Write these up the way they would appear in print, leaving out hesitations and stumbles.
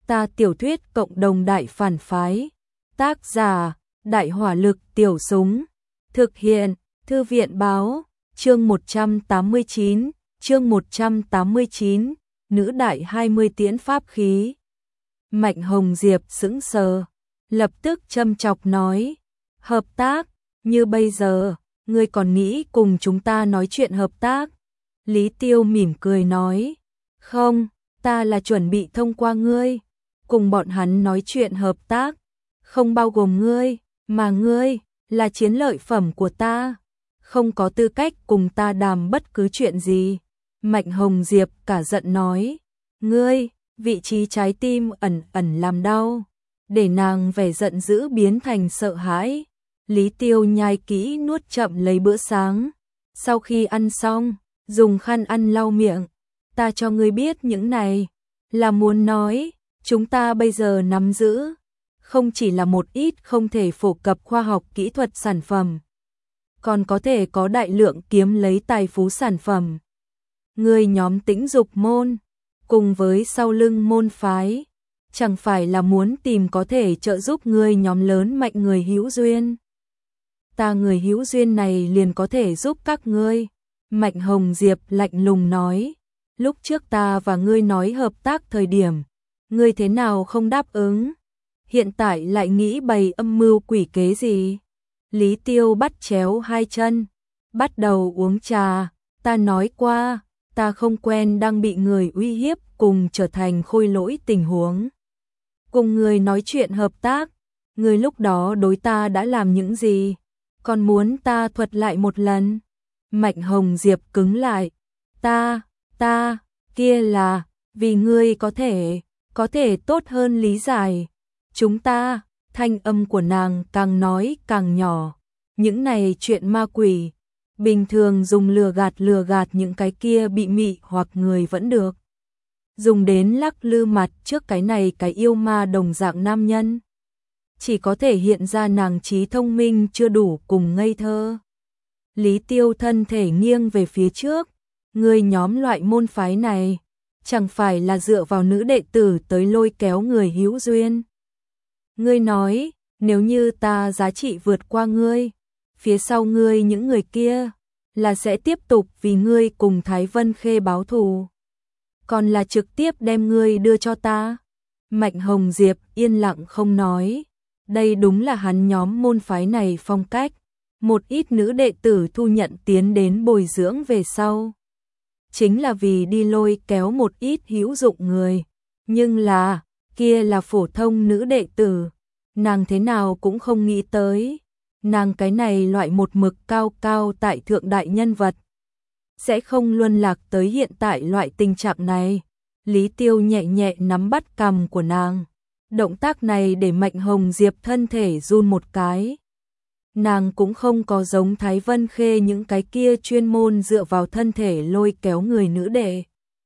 Ta tiểu thuyết cộng đồng đại phản phái. Tác giả, Đại hỏa lực tiểu súng. Thực hiện, Thư viện báo, chương 189, chương 189, nữ đại 20 tiễn pháp khí. Mạnh Hồng Diệp sững sờ, lập tức châm chọc nói, hợp tác, như bây giờ, ngươi còn nghĩ cùng chúng ta nói chuyện hợp tác? Lý Tiêu mỉm cười nói, không, ta là chuẩn bị thông qua ngươi, cùng bọn hắn nói chuyện hợp tác, không bao gồm ngươi, mà ngươi là chiến lợi phẩm của ta, không có tư cách cùng ta đàm bất cứ chuyện gì. Mạnh Hồng Diệp cả giận nói, ngươi, vị trí trái tim ẩn ẩn làm đau, để nàng vẻ giận dữ biến thành sợ hãi. Lý Tiêu nhai kỹ nuốt chậm lấy bữa sáng, sau khi ăn xong, dùng khăn ăn lau miệng, ta cho ngươi biết những này, là muốn nói, chúng ta bây giờ nắm giữ, không chỉ là một ít không thể phổ cập khoa học kỹ thuật sản phẩm, còn có thể có đại lượng kiếm lấy tài phú sản phẩm. Ngươi nhóm Tĩnh Dục môn, cùng với sau lưng môn phái, chẳng phải là muốn tìm có thể trợ giúp ngươi nhóm lớn mạnh người hữu duyên. Ta người hữu duyên này liền có thể giúp các ngươi. Mạnh Hồng Diệp lạnh lùng nói, lúc trước ta và ngươi nói hợp tác thời điểm, ngươi thế nào không đáp ứng? Hiện tại lại nghĩ bày âm mưu quỷ kế gì? Lý Tiêu bắt chéo hai chân, bắt đầu uống trà, ta nói qua, ta không quen đang bị người uy hiếp cùng trở thành khôi lỗi tình huống. Cùng người nói chuyện hợp tác, người lúc đó đối ta đã làm những gì? Còn muốn ta thuật lại một lần? Mạnh Hồng Diệp cứng lại, ta, kia là, vì ngươi có thể tốt hơn lý giải. Chúng ta, thanh âm của nàng càng nói càng nhỏ, những này chuyện ma quỷ, bình thường dùng lừa gạt những cái kia bị mị hoặc người vẫn được. Dùng đến lắc lư mặt trước cái này cái yêu ma đồng dạng nam nhân. Chỉ có thể hiện ra nàng trí thông minh chưa đủ cùng ngây thơ. Lý Tiêu thân thể nghiêng về phía trước, người nhóm loại môn phái này, chẳng phải là dựa vào nữ đệ tử tới lôi kéo người hữu duyên. Ngươi nói, nếu như ta giá trị vượt qua ngươi, phía sau ngươi những người kia, là sẽ tiếp tục vì ngươi cùng Thái Vân Khê báo thù. Còn là trực tiếp đem ngươi đưa cho ta. Mạnh Hồng Diệp yên lặng không nói, đây đúng là hắn nhóm môn phái này phong cách. Một ít nữ đệ tử thu nhận tiến đến bồi dưỡng về sau, chính là vì đi lôi kéo một ít hữu dụng người. Nhưng là, kia là phổ thông nữ đệ tử, nàng thế nào cũng không nghĩ tới, nàng cái này loại một mực cao cao tại thượng đại nhân vật, sẽ không luân lạc tới hiện tại loại tình trạng này. Lý Tiêu nhẹ nhẹ nắm bắt cằm của nàng, động tác này để Mạnh Hồng Diệp thân thể run một cái. Nàng cũng không có giống Thái Vân Khê những cái kia chuyên môn dựa vào thân thể lôi kéo người nữ đệ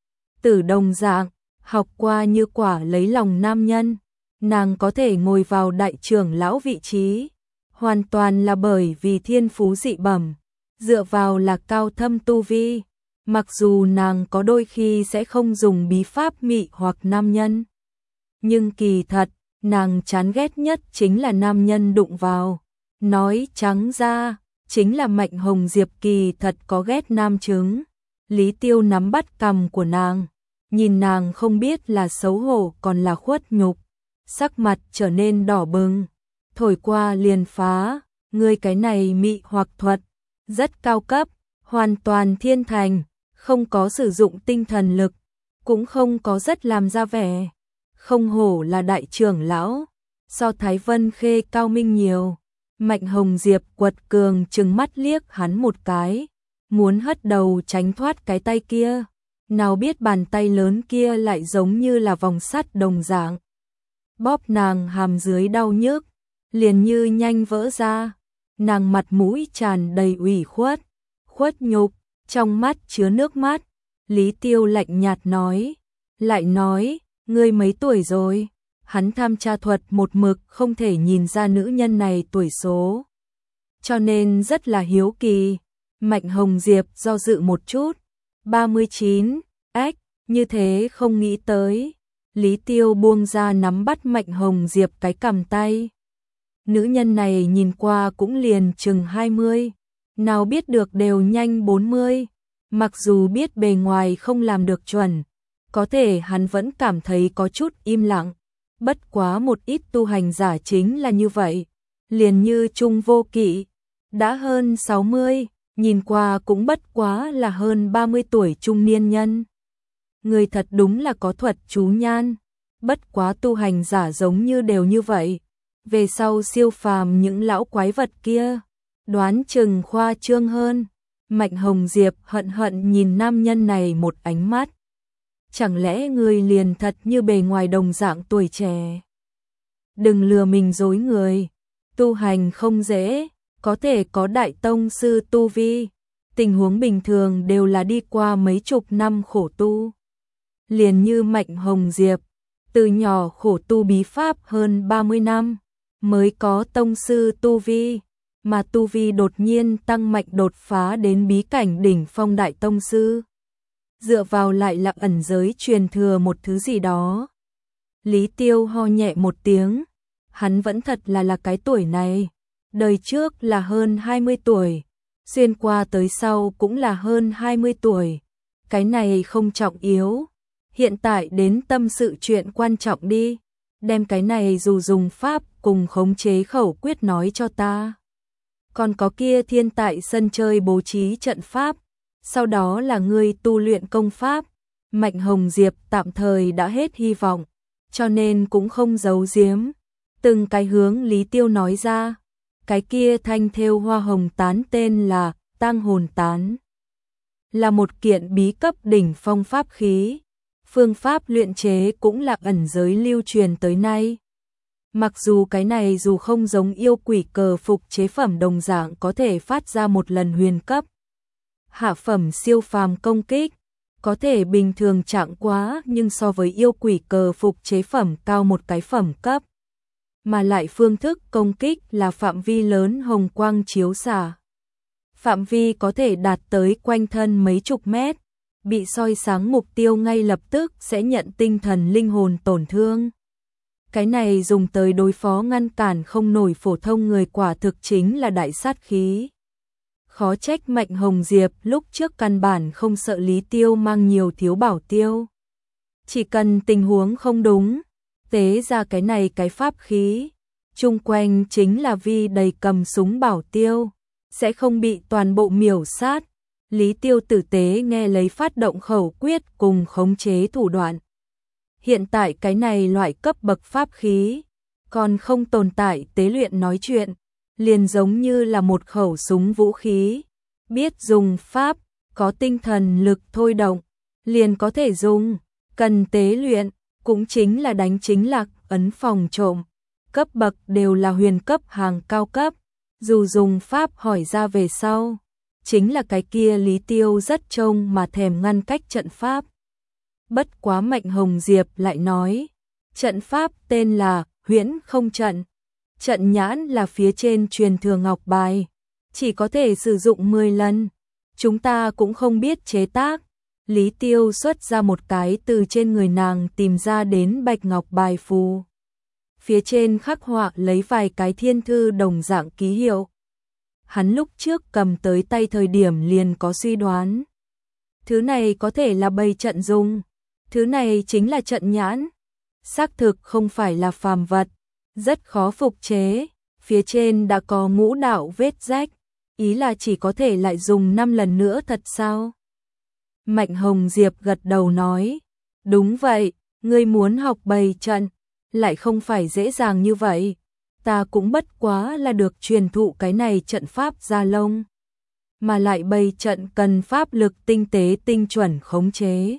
tử đồng dạng, học qua như quả lấy lòng nam nhân. Nàng có thể ngồi vào đại trưởng lão vị trí, hoàn toàn là bởi vì thiên phú dị bẩm, dựa vào là cao thâm tu vi. Mặc dù nàng có đôi khi sẽ không dùng bí pháp mị hoặc nam nhân, nhưng kỳ thật, nàng chán ghét nhất chính là nam nhân đụng vào. Nói trắng ra, chính là Mạnh Hồng Diệp kỳ thật có ghét nam chứng. Lý Tiêu nắm bắt cằm của nàng, nhìn nàng không biết là xấu hổ còn là khuất nhục, sắc mặt trở nên đỏ bừng, thổi qua liền phá, ngươi cái này mị hoặc thuật, rất cao cấp, hoàn toàn thiên thành, không có sử dụng tinh thần lực, cũng không có rất làm ra vẻ, không hổ là đại trưởng lão, so Thái Vân Khê cao minh nhiều. Mạnh Hồng Diệp quật cường trừng mắt liếc hắn một cái, muốn hất đầu tránh thoát cái tay kia, nào biết bàn tay lớn kia lại giống như là vòng sắt đồng dạng. Bóp nàng hàm dưới đau nhức, liền như nhanh vỡ ra, nàng mặt mũi tràn đầy ủy khuất nhục, trong mắt chứa nước mắt. Lý Tiêu lạnh nhạt nói, lại nói, ngươi mấy tuổi rồi? Hắn tham tra thuật một mực không thể nhìn ra nữ nhân này tuổi số, cho nên rất là hiếu kỳ. Mạnh Hồng Diệp do dự một chút, 39, như thế không nghĩ tới. Lý Tiêu buông ra nắm bắt Mạnh Hồng Diệp cái cầm tay. Nữ nhân này nhìn qua cũng liền chừng 20, nào biết được đều nhanh 40. Mặc dù biết bề ngoài không làm được chuẩn, có thể hắn vẫn cảm thấy có chút im lặng. Bất quá một ít tu hành giả chính là như vậy, liền như Trung Vô Kỵ, đã hơn 60, nhìn qua cũng bất quá là hơn 30 tuổi trung niên nhân. Người thật đúng là có thuật chú nhan, bất quá tu hành giả giống như đều như vậy. Về sau siêu phàm những lão quái vật kia, đoán chừng khoa trương hơn. Mạnh Hồng Diệp hận hận nhìn nam nhân này một ánh mắt. Chẳng lẽ người liền thật như bề ngoài đồng dạng tuổi trẻ? Đừng lừa mình dối người, tu hành không dễ, có thể có đại tông sư tu vi, tình huống bình thường đều là đi qua mấy chục năm khổ tu. Liền như Mạnh Hồng Diệp, từ nhỏ khổ tu bí pháp hơn 30 năm, mới có tông sư tu vi, mà tu vi đột nhiên tăng mạnh đột phá đến bí cảnh đỉnh phong đại tông sư. Dựa vào lại là ẩn giới truyền thừa một thứ gì đó. Lý Tiêu ho nhẹ một tiếng, hắn vẫn thật là cái tuổi này, đời trước là hơn 20 tuổi, xuyên qua tới sau cũng là hơn 20 tuổi. Cái này không trọng yếu, hiện tại đến tâm sự chuyện quan trọng đi, đem cái này dù dùng pháp cùng khống chế khẩu quyết nói cho ta. Còn có kia thiên tại sân chơi bố trí trận pháp, sau đó là ngươi tu luyện công pháp. Mạnh Hồng Diệp tạm thời đã hết hy vọng, cho nên cũng không giấu giếm, từng cái hướng Lý Tiêu nói ra. Cái kia thanh thêu hoa hồng tán tên là Tang Hồn Tán, là một kiện bí cấp đỉnh phong pháp khí, phương pháp luyện chế cũng là ẩn giới lưu truyền tới nay. Mặc dù cái này dù không giống yêu quỷ cờ phục chế phẩm đồng dạng có thể phát ra một lần huyền cấp hạ phẩm siêu phàm công kích, có thể bình thường chẳng quá, nhưng so với yêu quỷ cờ phục chế phẩm cao một cái phẩm cấp, mà lại phương thức công kích là phạm vi lớn hồng quang chiếu xạ. Phạm vi có thể đạt tới quanh thân mấy chục mét, bị soi sáng mục tiêu ngay lập tức sẽ nhận tinh thần linh hồn tổn thương. Cái này dùng tới đối phó ngăn cản không nổi phổ thông người quả thực chính là đại sát khí. Khó trách Mạnh Hồng Diệp lúc trước căn bản không sợ Lý Tiêu mang nhiều thiếu bảo tiêu. Chỉ cần tình huống không đúng, tế ra cái này cái pháp khí, chung quanh chính là vi đầy cầm súng bảo tiêu, sẽ không bị toàn bộ miểu sát. Lý Tiêu tử tế nghe lấy phát động khẩu quyết cùng khống chế thủ đoạn. Hiện tại cái này loại cấp bậc pháp khí, còn không tồn tại tế luyện nói chuyện, liền giống như là một khẩu súng vũ khí, biết dùng pháp, có tinh thần lực thôi động, liền có thể dùng, cần tế luyện, cũng chính là đánh chính lạc, ấn phòng trộm, cấp bậc đều là huyền cấp hàng cao cấp, dù dùng pháp hỏi ra về sau, chính là cái kia Lý Tiêu rất trông mà thèm ngăn cách trận pháp. Bất quá Mạnh Hồng Diệp lại nói, trận pháp tên là Huyễn Không Trận, trận nhãn là phía trên truyền thừa ngọc bài, chỉ có thể sử dụng 10 lần, chúng ta cũng không biết chế tác. Lý Tiêu xuất ra một cái từ trên người nàng tìm ra đến bạch ngọc bài phù, phía trên khắc họa lấy vài cái thiên thư đồng dạng ký hiệu. Hắn lúc trước cầm tới tay thời điểm liền có suy đoán, thứ này có thể là bày trận dùng, thứ này chính là trận nhãn, xác thực không phải là phàm vật, rất khó phục chế, phía trên đã có ngũ đạo vết rách, ý là chỉ có thể lại dùng 5 lần nữa thật sao? Mạnh Hồng Diệp gật đầu nói, đúng vậy, ngươi muốn học bày trận, lại không phải dễ dàng như vậy, ta cũng bất quá là được truyền thụ cái này trận pháp gia lông, mà lại bày trận cần pháp lực tinh tế tinh chuẩn khống chế.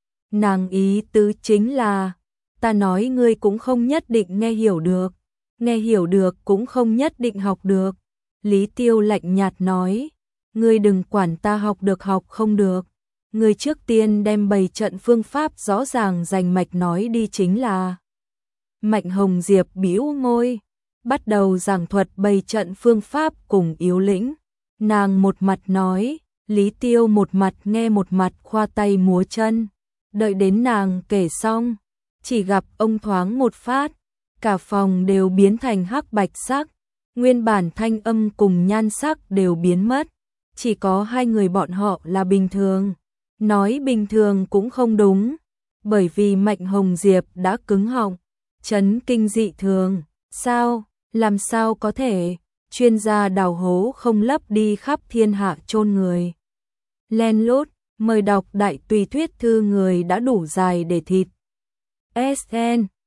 Nàng ý tứ chính là, ta nói ngươi cũng không nhất định nghe hiểu được cũng không nhất định học được. Lý Tiêu lạnh nhạt nói, ngươi đừng quản ta học được học không được, ngươi trước tiên đem bày trận phương pháp rõ ràng rành mạch nói đi chính là. Mạnh Hồng Diệp bĩu môi, bắt đầu giảng thuật bày trận phương pháp cùng yếu lĩnh. Nàng một mặt nói, Lý Tiêu một mặt nghe một mặt khoa tay múa chân. Đợi đến nàng kể xong, Chỉ gặp ông thoáng một phát, cả phòng đều biến thành hắc bạch sắc, nguyên bản thanh âm cùng nhan sắc đều biến mất, chỉ có hai người bọn họ là bình thường. Nói bình thường cũng không đúng, bởi vì Mạnh Hồng Diệp đã cứng họng, chấn kinh dị thường. Sao, làm sao có thể, chuyên gia đào hố không lấp đi khắp thiên hạ chôn người. Len lút, mời đọc đại tùy thuyết thư người đã đủ dài để thịt. SN